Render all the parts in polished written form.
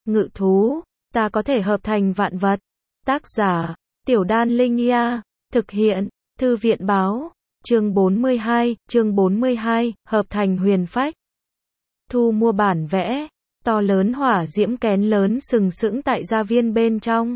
ngự thú, ta có thể hợp thành vạn vật. Tác giả, Tiểu Đan Linh Nha, thực hiện, Thư viện báo, chương 42, hợp thành huyền phách. Thu mua bản vẽ, to lớn hỏa diễm kén lớn sừng sững tại gia viên bên trong.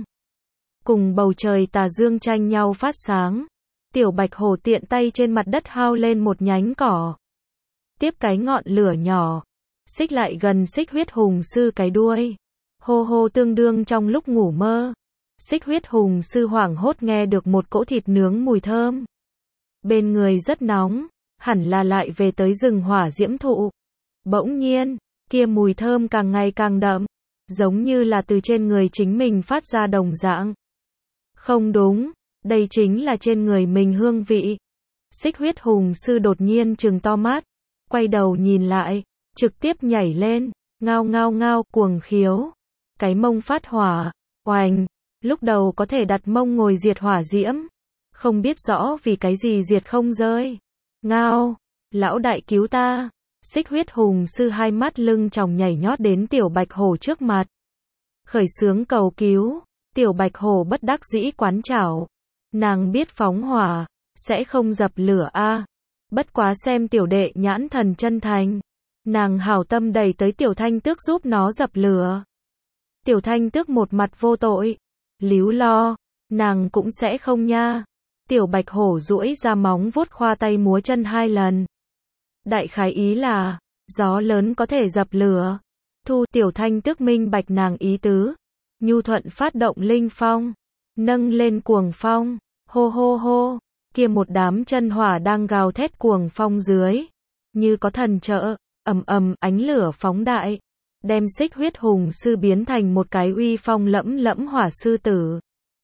Cùng bầu trời tà dương tranh nhau phát sáng. Tiểu Bạch Hổ tiện tay trên mặt đất hao lên một nhánh cỏ. Tiếp cái ngọn lửa nhỏ, xích lại gần Xích Huyết Hùng Sư cái đuôi. Hô hô tương đương trong lúc ngủ mơ. Xích Huyết Hùng Sư hoảng hốt nghe được một cỗ thịt nướng mùi thơm. Bên người rất nóng, hẳn là lại về tới rừng hỏa diễm thụ. Bỗng nhiên, kia mùi thơm càng ngày càng đậm, giống như là từ trên người chính mình phát ra đồng dạng. Không đúng, đây chính là trên người mình hương vị. Xích Huyết Hùng Sư đột nhiên trừng to mắt, quay đầu nhìn lại, trực tiếp nhảy lên, ngao ngao ngao, cuồng khiếu. Cái mông phát hỏa, oành, lúc đầu có thể đặt mông ngồi diệt hỏa diễm. Không biết rõ vì cái gì diệt không rơi. Ngao, lão đại cứu ta. Xích Huyết Hùng Sư hai mắt lưng tròng nhảy nhót đến Tiểu Bạch Hổ trước mặt. Khởi xướng cầu cứu, Tiểu Bạch Hổ bất đắc dĩ quán chảo. Nàng biết phóng hỏa, sẽ không dập lửa a. Bất quá xem tiểu đệ nhãn thần chân thành. Nàng hảo tâm đẩy tới Tiểu Thanh Tước giúp nó dập lửa. Tiểu Thanh Tước một mặt vô tội. Líu lo, nàng cũng sẽ không nha. Tiểu Bạch Hổ duỗi ra móng vuốt khoa tay múa chân hai lần. Đại khái ý là, gió lớn có thể dập lửa. Thu Tiểu Thanh Tước minh bạch nàng ý tứ. Nhu thuận phát động linh phong. Nâng lên cuồng phong. Hô hô hô. Kia một đám chân hỏa đang gào thét cuồng phong dưới. Như có thần trợ, ầm ầm ánh lửa phóng đại. Đem Xích Huyết Hùng Sư biến thành một cái uy phong lẫm lẫm hỏa sư tử.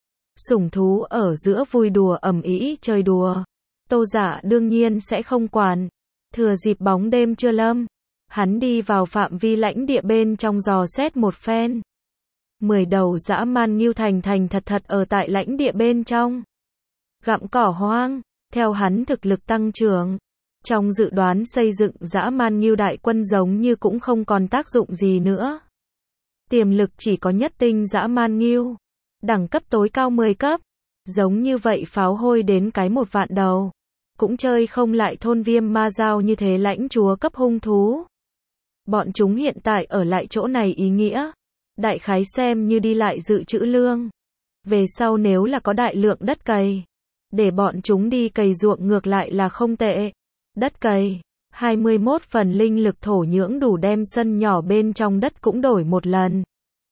Sủng thú ở giữa vui đùa ầm ĩ chơi đùa. Tô Dạ đương nhiên sẽ không quản. Thừa dịp bóng đêm chưa lâm, hắn đi vào phạm vi lãnh địa bên trong dò xét một phen. 10 đầu dã man ngưu thành thật thật ở tại lãnh địa bên trong. Gặm cỏ hoang, theo hắn thực lực tăng trưởng. Trong dự đoán xây dựng dã man ngưu đại quân giống như cũng không còn tác dụng gì nữa. Tiềm lực chỉ có nhất tinh dã man ngưu. Đẳng cấp tối cao 10 cấp. Giống như vậy pháo hôi đến cái 1 vạn đầu. Cũng chơi không lại thôn viêm ma giao như thế lãnh chúa cấp hung thú. Bọn chúng hiện tại ở lại chỗ này ý nghĩa. Đại khái xem như đi lại dự trữ lương. Về sau nếu là có đại lượng đất cày. Để bọn chúng đi cày ruộng ngược lại là không tệ. Đất cày, 21 phần linh lực thổ nhưỡng đủ đem sân nhỏ bên trong đất cũng đổi một lần.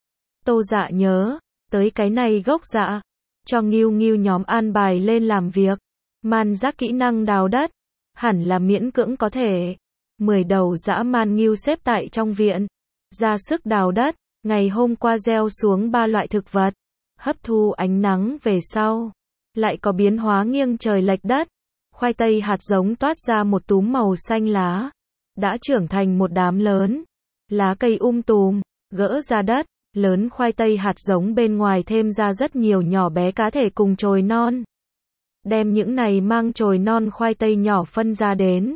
Tô Dạ nhớ, tới cái này gốc dạ. Cho ngưu ngưu nhóm an bài lên làm việc. Man giác kỹ năng đào đất, hẳn là miễn cưỡng có thể. 10 đầu dã man ngưu xếp tại trong viện, ra sức đào đất. Ngày hôm qua gieo xuống 3 loại thực vật, hấp thu ánh nắng về sau, lại có biến hóa nghiêng trời lệch đất. Khoai tây hạt giống toát ra một túm màu xanh lá, đã trưởng thành một đám lớn, lá cây tùm, gỡ ra đất, lớn khoai tây hạt giống bên ngoài thêm ra rất nhiều nhỏ bé cá thể cùng chồi non. Đem những này mang chồi non khoai tây nhỏ phân ra đến.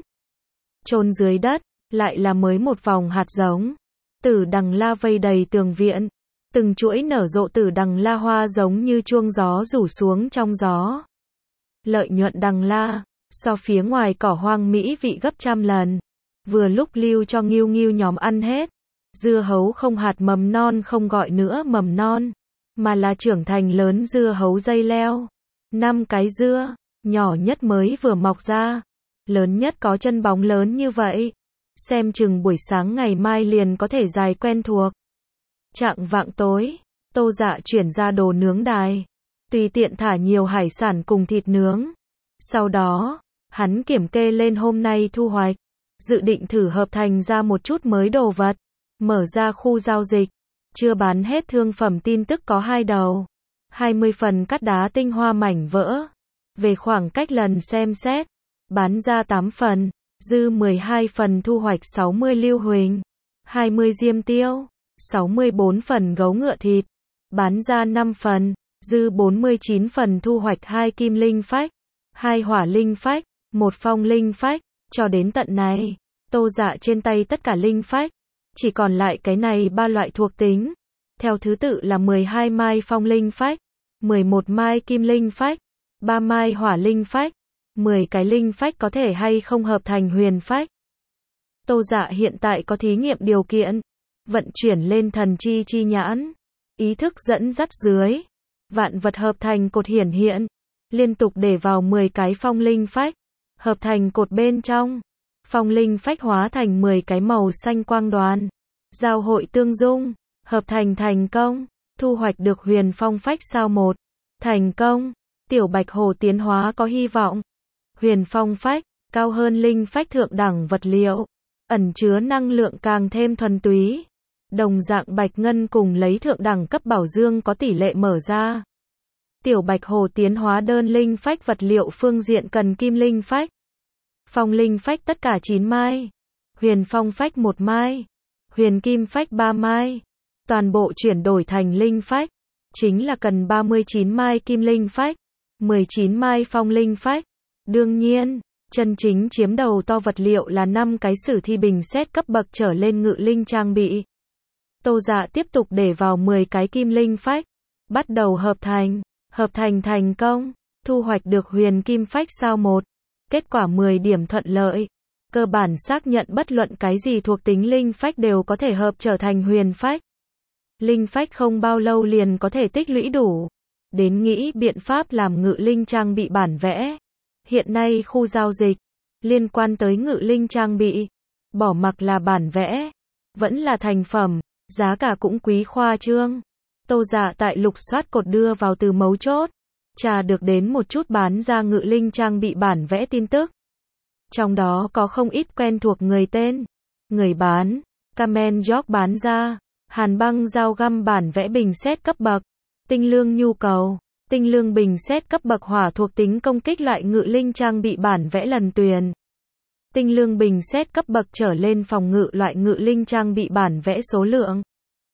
Chôn dưới đất, lại là mới một vòng hạt giống. Tử đằng la vây đầy tường viện. Từng chuỗi nở rộ tử đằng la hoa giống như chuông gió rủ xuống trong gió. Lợi nhuận đằng la, so phía ngoài cỏ hoang mỹ vị gấp trăm lần. Vừa lúc lưu cho ngưu ngưu nhóm ăn hết. Dưa hấu không hạt mầm non không gọi nữa mầm non, mà là trưởng thành lớn dưa hấu dây leo. 5 cái dưa, nhỏ nhất mới vừa mọc ra. Lớn nhất có chân bóng lớn như vậy. Xem chừng buổi sáng ngày mai liền có thể dài quen thuộc. Chạng vạng tối, Tô Dạ chuyển ra đồ nướng đài. Tùy tiện thả nhiều hải sản cùng thịt nướng. Sau đó, hắn kiểm kê lên hôm nay thu hoạch. Dự định thử hợp thành ra một chút mới đồ vật. Mở ra khu giao dịch. Chưa bán hết thương phẩm tin tức có 2 đầu. 20 phần cắt đá tinh hoa mảnh vỡ. Về khoảng cách lần xem xét. Bán ra 8 phần. Dư 12 phần thu hoạch 60 lưu huỳnh. 20 diêm tiêu. 64 phần gấu ngựa thịt. Bán ra 5 phần. Dư 49 phần thu hoạch 2 kim linh phách. 2 hỏa linh phách. 1 phong linh phách. Cho đến tận này, Tô Dạ trên tay tất cả linh phách. Chỉ còn lại cái này 3 loại thuộc tính. theo thứ tự là 12 mai phong linh phách, 11 mai kim linh phách, 3 mai hỏa linh phách, 10 cái linh phách có thể hay không hợp thành huyền phách. Tô Dạ hiện tại có thí nghiệm điều kiện, vận chuyển lên thần chi chi nhãn, ý thức dẫn dắt dưới, vạn vật hợp thành cột hiển hiện, liên tục để vào 10 cái phong linh phách, hợp thành cột bên trong. Phong linh phách hóa thành 10 cái màu xanh quang đoàn, giao hội tương dung, hợp thành thành công, thu hoạch được huyền phong phách sao 1. Thành công, tiểu bạch hồ tiến hóa có hy vọng. Huyền phong phách, cao hơn linh phách thượng đẳng vật liệu, ẩn chứa năng lượng càng thêm thuần túy. Đồng dạng bạch ngân cùng lấy thượng đẳng cấp bảo dương có tỷ lệ mở ra. Tiểu bạch hồ tiến hóa đơn linh phách vật liệu phương diện cần kim linh phách. Phong linh phách tất cả 9 mai, huyền phong phách 1 mai, huyền kim phách 3 mai, toàn bộ chuyển đổi thành linh phách, chính là cần 39 mai kim linh phách, 19 mai phong linh phách. Đương nhiên, chân chính chiếm đầu to vật liệu là 5 cái sử thi bình xét cấp bậc trở lên ngự linh trang bị. Tô Dạ tiếp tục để vào 10 cái kim linh phách, bắt đầu hợp thành thành công, thu hoạch được huyền kim phách sao 1. Kết quả 10 điểm thuận lợi, cơ bản xác nhận bất luận cái gì thuộc tính linh phách đều có thể hợp trở thành huyền phách. Linh phách không bao lâu liền có thể tích lũy đủ, đến nghĩ biện pháp làm ngự linh trang bị bản vẽ. Hiện nay khu giao dịch, liên quan tới ngự linh trang bị, bỏ mặc là bản vẽ, vẫn là thành phẩm, giá cả cũng quý khoa trương. Tô Dạ tại lục soát cột đưa vào từ mấu chốt, trà được đến một chút bán ra ngự linh trang bị bản vẽ tin tức. Trong đó có không ít quen thuộc người tên, người bán, Kamen York bán ra, hàn băng dao găm bản vẽ bình xét cấp bậc, tinh lương nhu cầu, tinh lương bình xét cấp bậc hỏa thuộc tính công kích loại ngự linh trang bị bản vẽ lần tuyền. Tinh lương bình xét cấp bậc trở lên phòng ngự loại ngự linh trang bị bản vẽ số lượng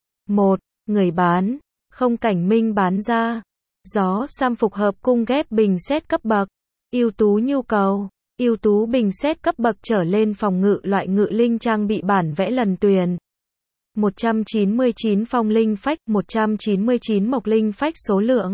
1. Người bán, không cảnh minh bán ra, gió sam phục hợp cung ghép bình xét cấp bậc, ưu tú nhu cầu, ưu tú bình xét cấp bậc trở lên phòng ngự loại ngự linh trang bị bản vẽ lần tuyền. 199 phong linh phách, 199 mộc linh phách số lượng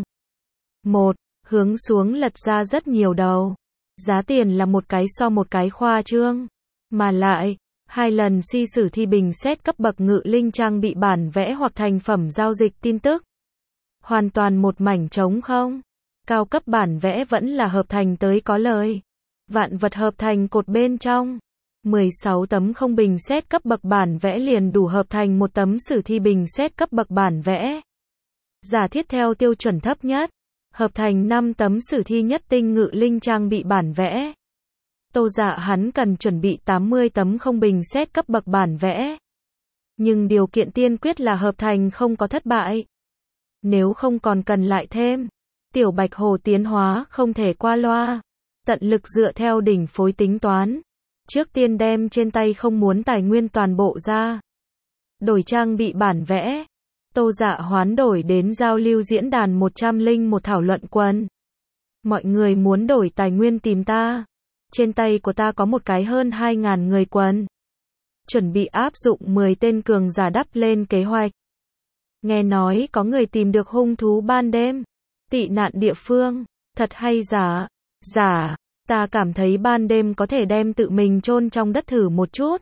1. Hướng xuống lật ra rất nhiều đầu. Giá tiền là một cái so một cái khoa trương. Mà lại, 2 lần si sử thi bình xét cấp bậc ngự linh trang bị bản vẽ hoặc thành phẩm giao dịch tin tức. Hoàn toàn một mảnh trống không. Cao cấp bản vẽ vẫn là hợp thành tới có lời. Vạn vật hợp thành cột bên trong. 16 tấm không bình xét cấp bậc bản vẽ liền đủ hợp thành một tấm sử thi bình xét cấp bậc bản vẽ. Giả thiết theo tiêu chuẩn thấp nhất, hợp thành 5 tấm sử thi nhất tinh ngự linh trang bị bản vẽ. Tô Dạ hắn cần chuẩn bị 80 tấm không bình xét cấp bậc bản vẽ. Nhưng điều kiện tiên quyết là hợp thành không có thất bại. Nếu không còn cần lại thêm. Tiểu bạch hồ tiến hóa không thể qua loa. Tận lực dựa theo đỉnh phối tính toán. Trước tiên đem trên tay không muốn tài nguyên toàn bộ ra. Đổi trang bị bản vẽ. Tô Dạ hoán đổi đến giao lưu diễn đàn 101 thảo luận quần. Mọi người muốn đổi tài nguyên tìm ta. Trên tay của ta có một cái hơn 2.000 người quần. Chuẩn bị áp dụng 10 tên cường giả đắp lên kế hoạch. Nghe nói có người tìm được hung thú ban đêm. Tị nạn địa phương. Thật hay giả? Giả. Ta cảm thấy ban đêm có thể đem tự mình chôn trong đất thử một chút.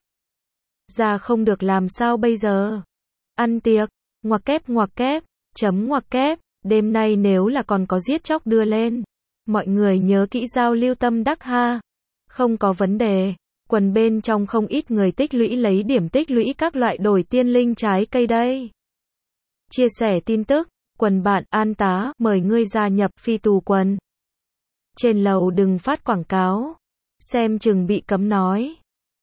Ra không được làm sao bây giờ? Ăn tiệc. Ngoặc kép, chấm ngoặc kép, đêm nay nếu là còn có giết chóc đưa lên. Mọi người nhớ kỹ giao lưu tâm đắc ha. Không có vấn đề. Quần bên trong không ít người tích lũy lấy điểm tích lũy các loại đổi tiên linh trái cây đây. Chia sẻ tin tức, quần bạn An Tá mời ngươi gia nhập phi tù quần. Trên lầu đừng phát quảng cáo. Xem chừng bị cấm nói.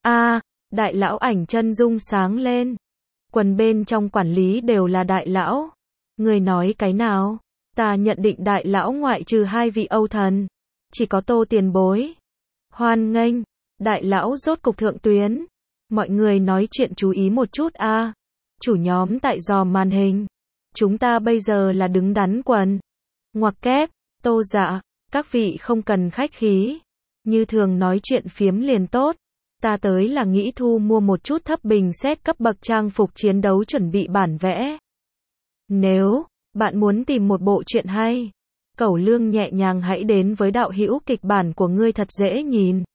Đại lão ảnh chân dung sáng lên. Quần bên trong quản lý đều là đại lão. Người nói cái nào? Ta nhận định đại lão ngoại trừ 2 vị Âu thần. Chỉ có Tô tiền bối. Hoan nghênh. Đại lão rốt cục thượng tuyến. Mọi người nói chuyện chú ý một chút a. Chủ nhóm tại dòm màn hình. Chúng ta bây giờ là đứng đắn quần. Ngoặc kép, Tô Dạ. Các vị không cần khách khí. Như thường nói chuyện phiếm liền tốt. Ta tới là nghĩ thu mua một chút thấp bình xét cấp bậc trang phục chiến đấu chuẩn bị bản vẽ. Nếu bạn muốn tìm một bộ truyện hay, cẩu lương nhẹ nhàng hãy đến với đạo hữu kịch bản của ngươi thật dễ nhìn.